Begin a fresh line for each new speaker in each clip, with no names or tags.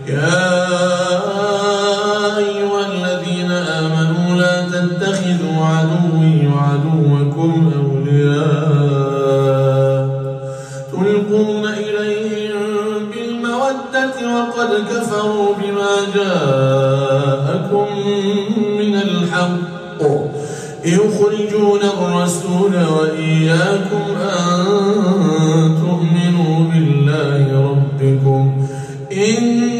يا أيها الذين آمنوا لا تتخذوا عدوي وعدوكم أولياء تلقون إليهم بالمودة وقد كفروا بما جاءكم من الحق يخرجون الرسول وإياكم أن تؤمنوا بالله ربكم إن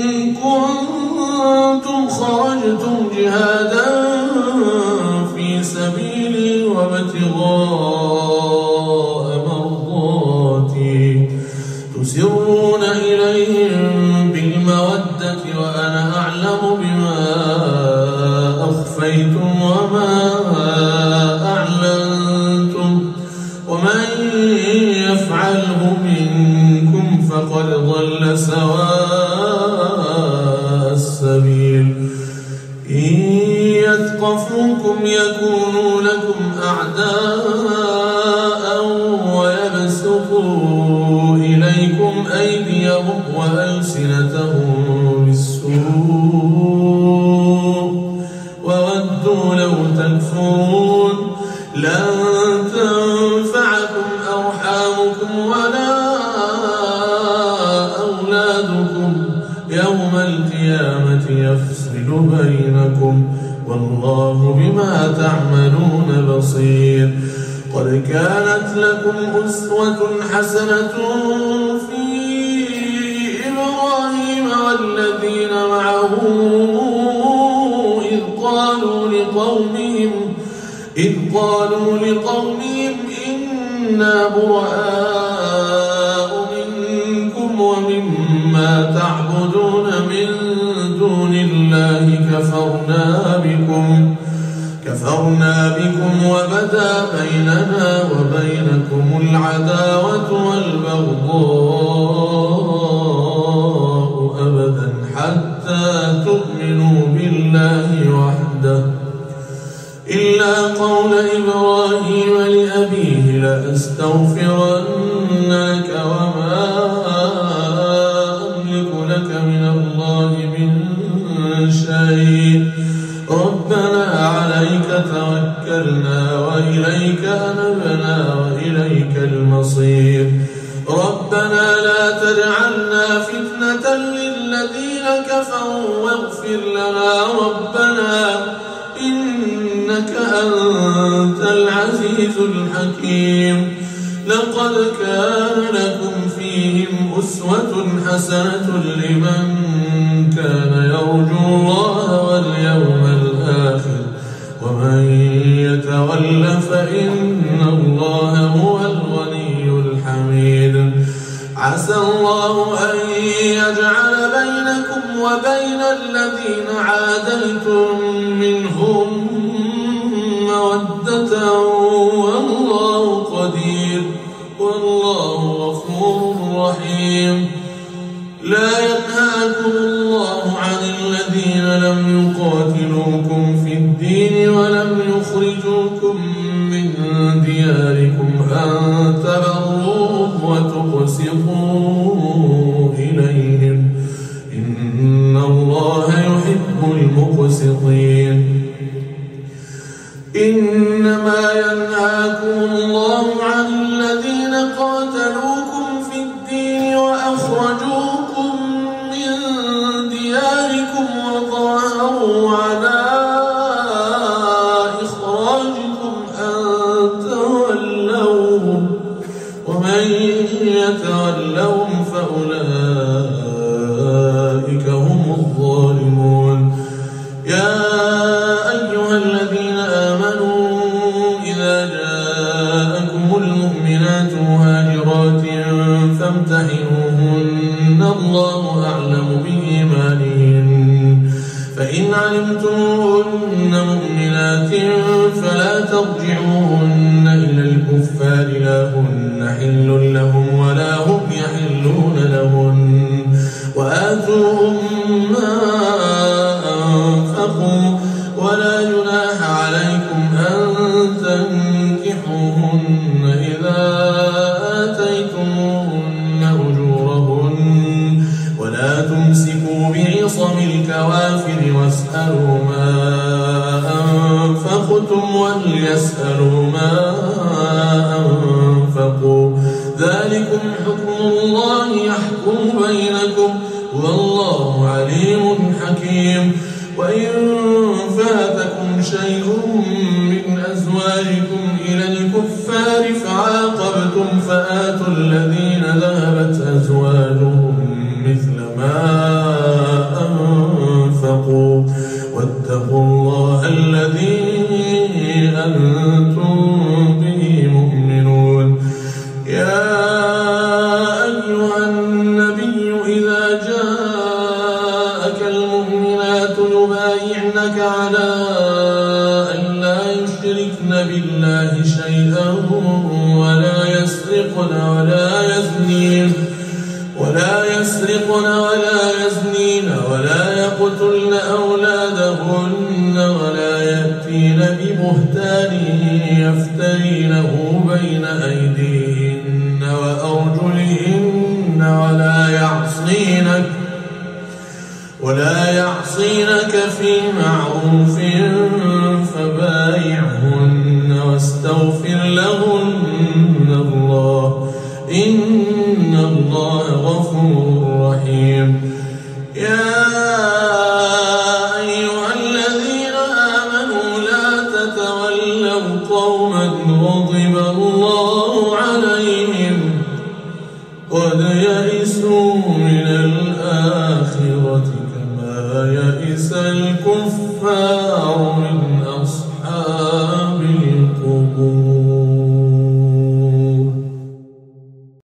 كنتم خرجتم جهادا في سبيلي وابتغاء مرضاتي تسرون إليهم بالمودة وأنا أعلم بما أخفيتم وما أعلنتم ومن يفعله منكم فقد ضل سواء السبيل إن يثقفوكم يكونوا لكم أعداء ويبسطوا إليكم أيديهم وألسنتهم بالسوء وودوا لو تكفرون لن تنفعكم أرحامكم ولا أولادكم يوم القيامة يفصل بينكم والله بما تعملون بصير قد كانت لكم أسوة حسنة في إبراهيم والذين معه إذ قالوا لقومهم إنا براء منكم ومما تعبدون من دون الله كفرنا بكم وبدا بيننا وبينكم العداوة والبغضاء أبدا حتى تؤمنوا بالله وحده إلا قول إبراهيم لأبيه لأستغفرن لك وما أملك لك من الله من شيء ربنا عليك توكلنا وإليك أنبنا وإليك المصير ربنا لا تجعلنا فتنة للذين كفروا واغفر لنا ربنا إنك أنت العزيز الحكيم لقد كان لكم فيهم أسوة حسنة لمن كان يرجو الله واليوم الآخر ومن يتول فإن الله هو الغني الحميد عسى الله أن يجعل بينكم وبين الذين عاديتم منهم مودة والله قدير والله غفور رحيم لا ينهاكم الله عن الذين لم يقاتلوكم في الدين ولم يخرجوكم من دياركم أن تبروهم وتقسطوا إليهم إن الله يحب المقسطين إنما ينهاكم الله عن الذين قاتلوكم في الدين وأخرجوكم من دياركم وظاهروا على إخراجكم أن تولوهم ومن يتولهم فأولئك هم الظالمون يا أيها الذين آمنوا إذا جاءكم المؤمنات مهاجرات فامتحنوهن الله أعلم بإيمانهن فإن علمتموهن مؤمنات فلا ترجعوهن إلى الكفار لا هن حل لهم ولا هم يحلون لهن وآتوهم ما أنفقوا ولا جناح عليكم أن تنكحوهن إذا آتيتموهن أجورهن ولا تمسكوا بعصم الكوافر واسألوا ما أنفقتم وليسألوا ما أنفقوا ذلكم حكم الله يحكم بينكم والله عليم حكيم. وإن فاتكم شيء من أزواجكم إلى الكفار فعاقبتم فآتوا الذين ذهبت أزواجهم مثل ما أنفقوا واتقوا الله الذي أنتم به مؤمنون. يا أيها النبي إذا جاءك المؤمنات يبايعنك على أن لا يشركن بالله شيئا ولا يسرقن ولا يزنين ولا يقتلن أولادهن ولا يأتين ببهتان يفترينه بين أيديهن وأرجلهن ولا يعصينك في معروف فبايعهن واستغفر لهن الله إن الله غفور رحيم. يا أيها الذين آمنوا لا تتولوا قوما غضب الله عليهم قد يئسوا من الآخرة كما يئس الكفار من